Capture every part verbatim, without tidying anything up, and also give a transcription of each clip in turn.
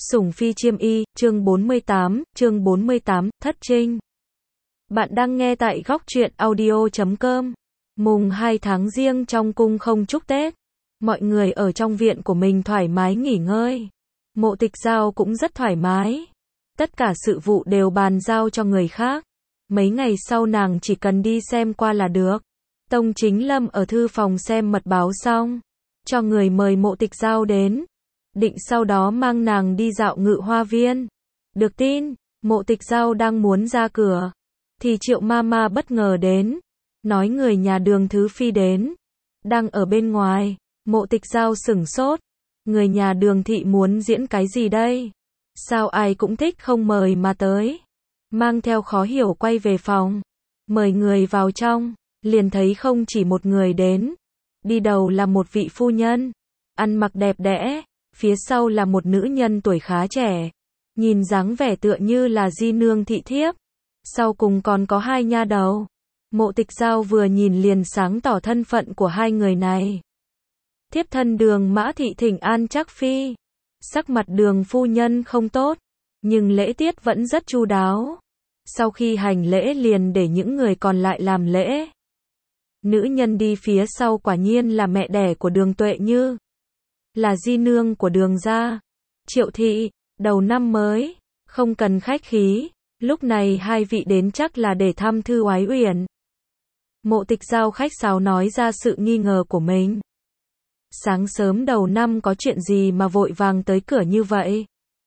Sủng Phi Chiêm Y, chương bốn mươi tám, chương bốn mươi tám, Thất Trinh. Bạn đang nghe tại góc truyện audio chấm com. Mùng hai tháng Giêng trong cung không chúc Tết. Mọi người ở trong viện của mình thoải mái nghỉ ngơi. Mộ Tịch Giao cũng rất thoải mái. Tất cả sự vụ đều bàn giao cho người khác. Mấy ngày sau nàng chỉ cần đi xem qua là được. Tông Chính Lâm ở thư phòng xem mật báo xong, cho người mời Mộ Tịch Giao đến. Định sau đó mang nàng đi dạo Ngự Hoa Viên. Được tin, Mộ Tịch Giao đang muốn ra cửa, thì Triệu Mama bất ngờ đến, nói người nhà Đường Thứ Phi đến, đang ở bên ngoài. Mộ Tịch Giao sửng sốt, người nhà Đường thị muốn diễn cái gì đây? Sao ai cũng thích không mời mà tới? Mang theo khó hiểu quay về phòng, mời người vào trong, liền thấy không chỉ một người đến, đi đầu là một vị phu nhân, ăn mặc đẹp đẽ. Phía sau là một nữ nhân tuổi khá trẻ, nhìn dáng vẻ tựa như là di nương thị thiếp. Sau cùng còn có hai nha đầu. Mộ Tịch Giao vừa nhìn liền sáng tỏ thân phận của hai người này. Thiếp thân Đường Mã thị thỉnh an Trác phi. Sắc mặt Đường phu nhân không tốt, nhưng lễ tiết vẫn rất chu đáo. Sau khi hành lễ liền để những người còn lại làm lễ. Nữ nhân đi phía sau quả nhiên là mẹ đẻ của Đường Tuệ Như, là di nương của Đường gia. Triệu thị, đầu năm mới, không cần khách khí, lúc này hai vị đến chắc là để thăm Thư Oái Uyển. Mộ Tịch Giao khách sáo nói ra sự nghi ngờ của mình. Sáng sớm đầu năm có chuyện gì mà vội vàng tới cửa như vậy?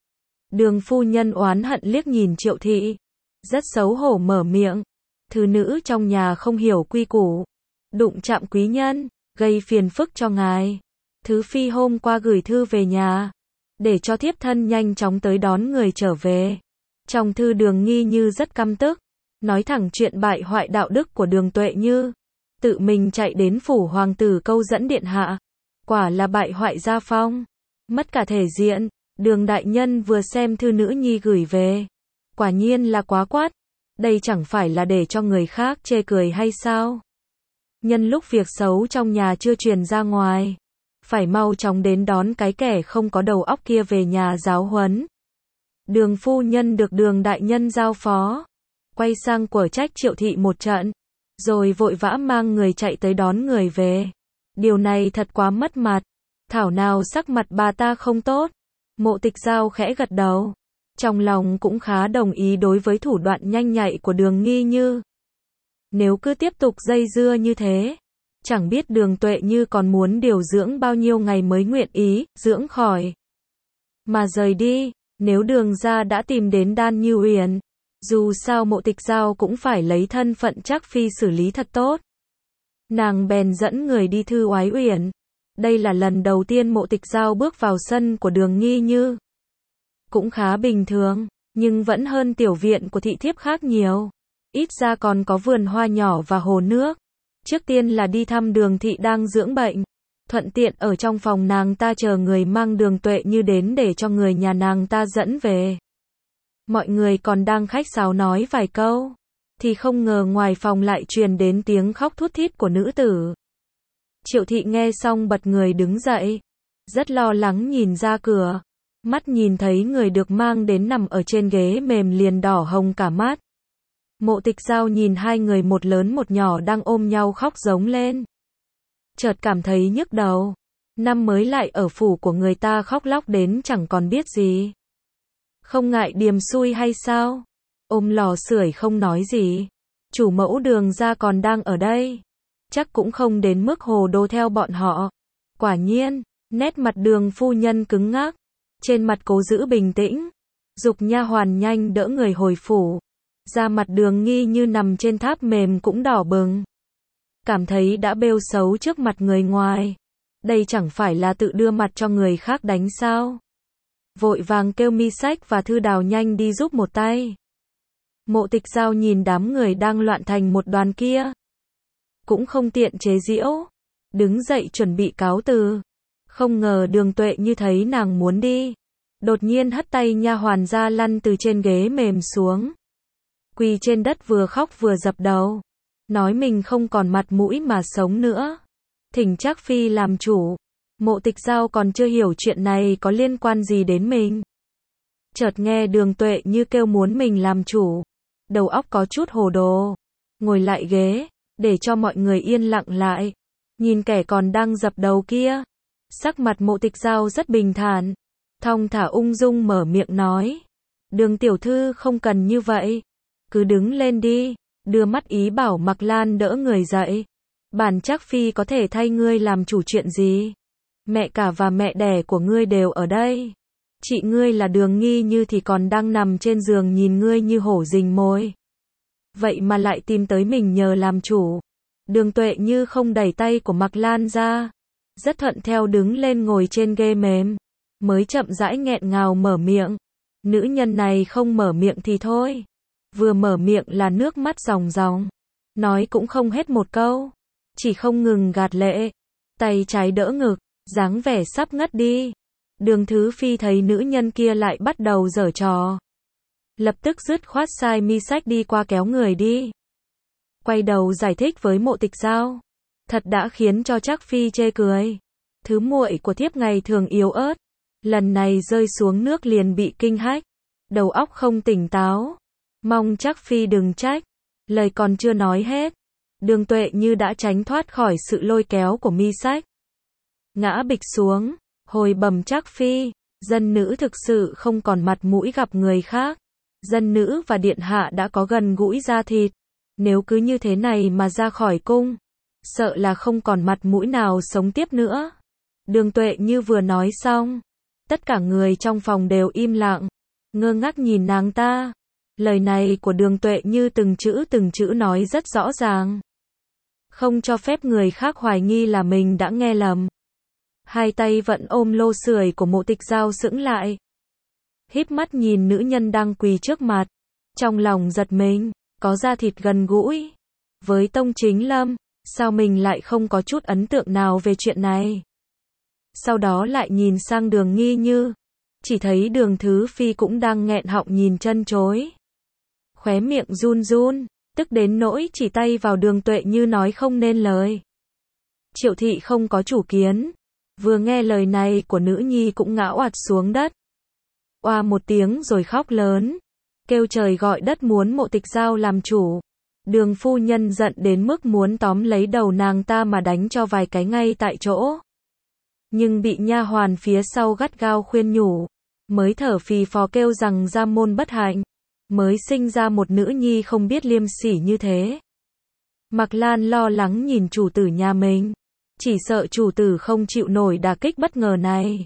Đường phu nhân oán hận liếc nhìn Triệu thị, rất xấu hổ mở miệng. Thứ nữ trong nhà không hiểu quy củ, đụng chạm quý nhân, gây phiền phức cho ngài. Thứ Phi hôm qua gửi thư về nhà, để cho thiếp thân nhanh chóng tới đón người trở về. Trong thư Đường Nghi Như rất căm tức, nói thẳng chuyện bại hoại đạo đức của Đường Tuệ Như, tự mình chạy đến phủ hoàng tử câu dẫn điện hạ, quả là bại hoại gia phong, mất cả thể diện. Đường đại nhân vừa xem thư nữ nhi gửi về, quả nhiên là quá quát, đây chẳng phải là để cho người khác chê cười hay sao? Nhân lúc việc xấu trong nhà chưa truyền ra ngoài, phải mau chóng đến đón cái kẻ không có đầu óc kia về nhà giáo huấn. Đường phu nhân được Đường đại nhân giao phó, quay sang quở trách Triệu thị một trận, rồi vội vã mang người chạy tới đón người về. Điều này thật quá mất mặt, thảo nào sắc mặt bà ta không tốt. Mộ Tịch Giao khẽ gật đầu, trong lòng cũng khá đồng ý đối với thủ đoạn nhanh nhạy của Đường Nghi Như. Nếu cứ tiếp tục dây dưa như thế, chẳng biết Đường Tuệ Như còn muốn điều dưỡng bao nhiêu ngày mới nguyện ý dưỡng khỏi mà rời đi. Nếu Đường gia đã tìm đến Đan Như Uyển, dù sao Mộ Tịch Giao cũng phải lấy thân phận Trác phi xử lý thật tốt. Nàng bèn dẫn người đi Thư Oái Uyển. Đây là lần đầu tiên Mộ Tịch Giao bước vào sân của Đường Nghi Như. Cũng khá bình thường, nhưng vẫn hơn tiểu viện của thị thiếp khác nhiều. Ít ra còn có vườn hoa nhỏ và hồ nước. Trước tiên là đi thăm Đường thị đang dưỡng bệnh, thuận tiện ở trong phòng nàng ta chờ người mang Đường Tuệ Như đến để cho người nhà nàng ta dẫn về. Mọi người còn đang khách sáo nói vài câu, thì không ngờ ngoài phòng lại truyền đến tiếng khóc thút thít của nữ tử. Triệu thị nghe xong bật người đứng dậy, rất lo lắng nhìn ra cửa, mắt nhìn thấy người được mang đến nằm ở trên ghế mềm liền đỏ hồng cả mắt. Mộ Tịch Giao nhìn hai người một lớn một nhỏ đang ôm nhau khóc giống lên, chợt cảm thấy nhức đầu. Năm mới lại ở phủ của người ta khóc lóc đến chẳng còn biết gì, không ngại điềm xui hay sao? Ôm lò sưởi không nói gì, chủ mẫu Đường gia còn đang ở đây, chắc cũng không đến mức hồ đồ theo bọn họ. Quả nhiên, nét mặt Đường phu nhân cứng ngắc, trên mặt cố giữ bình tĩnh, giục nha hoàn nhanh đỡ người hồi phủ. Da mặt Đường Nghi Như nằm trên tháp mềm cũng đỏ bừng, cảm thấy đã bêu xấu trước mặt người ngoài. Đây chẳng phải là tự đưa mặt cho người khác đánh sao? Vội vàng kêu Mi Sách và Thư Đào nhanh đi giúp một tay. Mộ Tịch Giao nhìn đám người đang loạn thành một đoàn kia, cũng không tiện chế giễu, đứng dậy chuẩn bị cáo từ. Không ngờ Đường Tuệ Như thấy nàng muốn đi, đột nhiên hất tay nha hoàn ra lăn từ trên ghế mềm xuống, quỳ trên đất vừa khóc vừa dập đầu, nói mình không còn mặt mũi mà sống nữa, thỉnh Trác phi làm chủ. Mộ Tịch Giao còn chưa hiểu chuyện này có liên quan gì đến mình. chợt nghe Đường Tuệ Như kêu muốn mình làm chủ. Đầu óc có chút hồ đồ. Ngồi lại ghế, để cho mọi người yên lặng lại. Nhìn kẻ còn đang dập đầu kia. Sắc mặt Mộ Tịch Giao rất bình thản. Thong thả ung dung mở miệng nói. Đường tiểu thư không cần như vậy. Cứ đứng lên đi. Đưa mắt ý bảo Mạc Lan đỡ người dậy. Bản Trác Phi có thể thay ngươi làm chủ chuyện gì? Mẹ cả và mẹ đẻ của ngươi đều ở đây. Chị ngươi là Đường Nghi Như thì còn đang nằm trên giường nhìn ngươi như hổ rình mồi. Vậy mà lại tìm tới mình nhờ làm chủ. Đường Tuệ Như không đẩy tay của Mạc Lan ra. Rất thuận theo đứng lên ngồi trên ghế mềm. Mới chậm rãi nghẹn ngào mở miệng. Nữ nhân này không mở miệng thì thôi. Vừa mở miệng là nước mắt ròng ròng. Nói cũng không hết một câu. Chỉ không ngừng gạt lệ. Tay trái đỡ ngực. Dáng vẻ sắp ngất đi. Đường Thứ Phi thấy nữ nhân kia lại bắt đầu giở trò. Lập tức dứt khoát sai mi sách đi qua kéo người đi. Quay đầu giải thích với Mộ Tịch Giao. Thật đã khiến cho Trác Phi chê cười. Thứ muội của thiếp ngày thường yếu ớt. Lần này rơi xuống nước liền bị kinh hách. Đầu óc không tỉnh táo. Mong Trác Phi đừng trách. Lời còn chưa nói hết. Đường Tuệ Như đã tránh thoát khỏi sự lôi kéo của mi sách. Ngã bịch xuống. Hồi bẩm Trác Phi. Dân nữ thực sự không còn mặt mũi gặp người khác. Dân nữ và điện hạ đã có gần gũi da thịt. Nếu cứ như thế này mà ra khỏi cung. Sợ là không còn mặt mũi nào sống tiếp nữa. Đường Tuệ Như vừa nói xong. Tất cả người trong phòng đều im lặng. Ngơ ngác nhìn nàng ta. Lời này của Đường Tuệ Như từng chữ từng chữ nói rất rõ ràng. Không cho phép người khác hoài nghi là mình đã nghe lầm. Hai tay vẫn ôm lô sưởi của Mộ Tịch Giao sững lại. Híp mắt nhìn nữ nhân đang quỳ trước mặt. Trong lòng giật mình, có da thịt gần gũi. Với Tông Chính Lâm, sao mình lại không có chút ấn tượng nào về chuyện này? Sau đó lại nhìn sang Đường Nghi Như. Chỉ thấy Đường Thứ Phi cũng đang nghẹn họng nhìn chân chối. Khóe miệng run run, tức đến nỗi chỉ tay vào Đường Tuệ Như nói không nên lời. Triệu thị không có chủ kiến. Vừa nghe lời này của nữ nhi cũng ngã oạt xuống đất. Oa một tiếng rồi khóc lớn. Kêu trời gọi đất muốn Mộ Tịch Giao làm chủ. Đường phu nhân giận đến mức muốn tóm lấy đầu nàng ta mà đánh cho vài cái ngay tại chỗ. Nhưng bị nha hoàn phía sau gắt gao khuyên nhủ. Mới thở phì phò kêu rằng gia môn bất hạnh. Mới sinh ra một nữ nhi không biết liêm sỉ như thế. Mạc Lan lo lắng nhìn chủ tử nhà mình. Chỉ sợ chủ tử không chịu nổi đả kích bất ngờ này.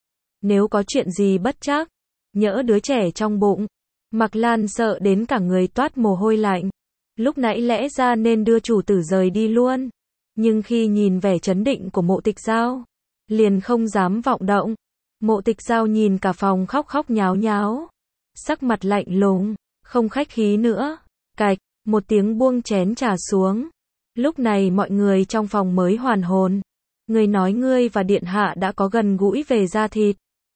Nếu có chuyện gì bất trắc, nhỡ đứa trẻ trong bụng. Mạc Lan sợ đến cả người toát mồ hôi lạnh. Lúc nãy lẽ ra nên đưa chủ tử rời đi luôn. Nhưng khi nhìn vẻ trấn định của Mộ Tịch Giao, liền không dám vọng động. Mộ Tịch Giao nhìn cả phòng khóc khóc nháo nháo. Sắc mặt lạnh lùng, không khách khí nữa. Cạch, một tiếng buông chén trà xuống. Lúc này mọi người trong phòng mới hoàn hồn. Người nói ngươi và điện hạ đã có gần gũi về da thịt.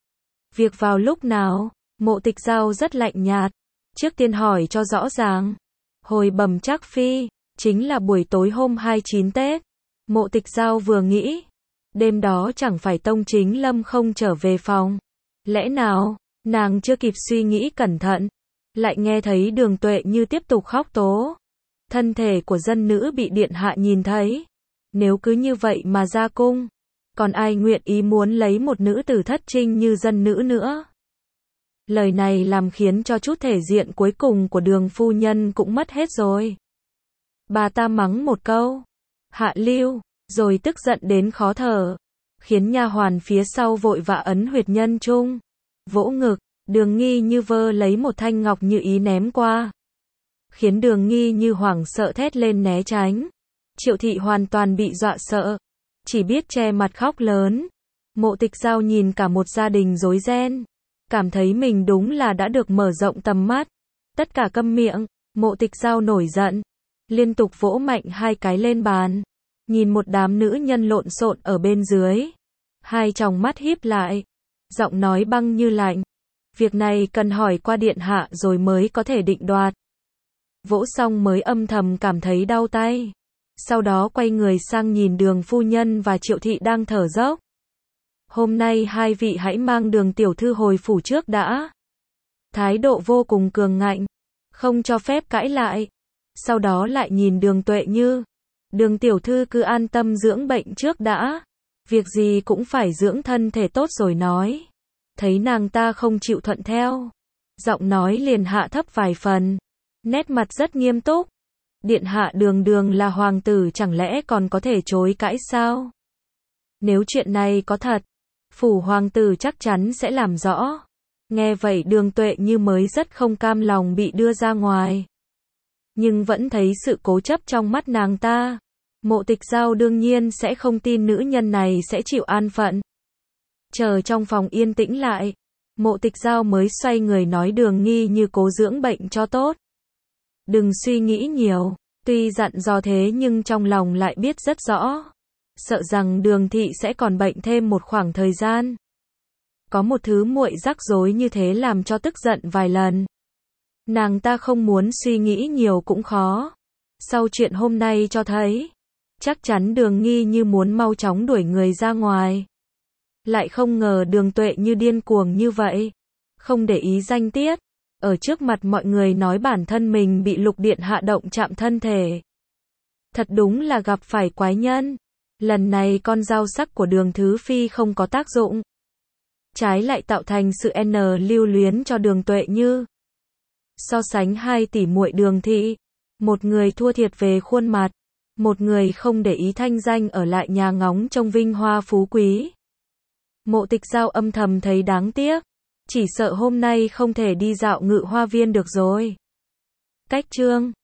Việc vào lúc nào? Mộ Tịch Giao rất lạnh nhạt. Trước tiên hỏi cho rõ ràng. Hồi bẩm Trác Phi, chính là buổi tối hôm hai mươi chín Tết. Mộ Tịch Giao vừa nghĩ. Đêm đó chẳng phải Tông Chính Lâm không trở về phòng. Lẽ nào, nàng chưa kịp suy nghĩ cẩn thận. Lại nghe thấy Đường Tuệ Như tiếp tục khóc tố. Thân thể của dân nữ bị điện hạ nhìn thấy. Nếu cứ như vậy mà ra cung. Còn ai nguyện ý muốn lấy một nữ tử thất trinh như dân nữ nữa. Lời này làm khiến cho chút thể diện cuối cùng của Đường phu nhân cũng mất hết rồi. Bà ta mắng một câu. Hạ lưu, rồi tức giận đến khó thở. Khiến nha hoàn phía sau vội vã ấn huyệt nhân trung. Vỗ ngực, Đường Nghi Như vơ lấy một thanh ngọc như ý ném qua. Khiến Đường Nghi Như hoảng sợ thét lên né tránh. Triệu thị hoàn toàn bị dọa sợ. Chỉ biết che mặt khóc lớn. Mộ Tịch Giao nhìn cả một gia đình rối ren. Cảm thấy mình đúng là đã được mở rộng tầm mắt. Tất cả câm miệng. Mộ Tịch Giao nổi giận. Liên tục vỗ mạnh hai cái lên bàn. Nhìn một đám nữ nhân lộn xộn ở bên dưới. Hai tròng mắt híp lại. Giọng nói băng như lạnh. Việc này cần hỏi qua điện hạ rồi mới có thể định đoạt. Vỗ xong mới âm thầm cảm thấy đau tay. Sau đó quay người sang nhìn Đường phu nhân và Triệu thị đang thở dốc. Hôm nay hai vị hãy mang Đường tiểu thư hồi phủ trước đã. thái độ vô cùng cường ngạnh, không cho phép cãi lại. Sau đó lại nhìn Đường Tuệ Như. Đường tiểu thư cứ an tâm dưỡng bệnh trước đã. Việc gì cũng phải dưỡng thân thể tốt rồi nói. Thấy nàng ta không chịu thuận theo. Giọng nói liền hạ thấp vài phần. Nét mặt rất nghiêm túc. Điện hạ Đường Đường là hoàng tử chẳng lẽ còn có thể chối cãi sao? Nếu chuyện này có thật, phủ hoàng tử chắc chắn sẽ làm rõ. Nghe vậy Đường Tuệ Như mới rất không cam lòng bị đưa ra ngoài. Nhưng vẫn thấy sự cố chấp trong mắt nàng ta. Mộ Tịch Giao đương nhiên sẽ không tin nữ nhân này sẽ chịu an phận. Chờ trong phòng yên tĩnh lại, Mộ Tịch Giao mới xoay người nói Đường Nghi Như cố dưỡng bệnh cho tốt. Đừng suy nghĩ nhiều, tuy dặn dò thế nhưng trong lòng lại biết rất rõ. Sợ rằng Đường thị sẽ còn bệnh thêm một khoảng thời gian. Có một thứ muội rắc rối như thế làm cho tức giận vài lần. Nàng ta không muốn suy nghĩ nhiều cũng khó. Sau chuyện hôm nay cho thấy, chắc chắn Đường Nghi Như muốn mau chóng đuổi người ra ngoài. Lại không ngờ Đường Tuệ Như điên cuồng như vậy. Không để ý danh tiết. Ở trước mặt mọi người nói bản thân mình bị Lục Điện hạ động chạm thân thể. Thật đúng là gặp phải quái nhân. Lần này con dao sắc của Đường Thứ Phi không có tác dụng. Trái lại tạo thành sự n lưu luyến cho Đường Tuệ Như. So sánh hai tỷ muội Đường thị. Một người thua thiệt về khuôn mặt. Một người không để ý thanh danh ở lại nhà ngóng trông vinh hoa phú quý. Mộ Tịch Giao âm thầm thấy đáng tiếc. Chỉ sợ hôm nay không thể đi dạo Ngự Hoa Viên được rồi. Cách chương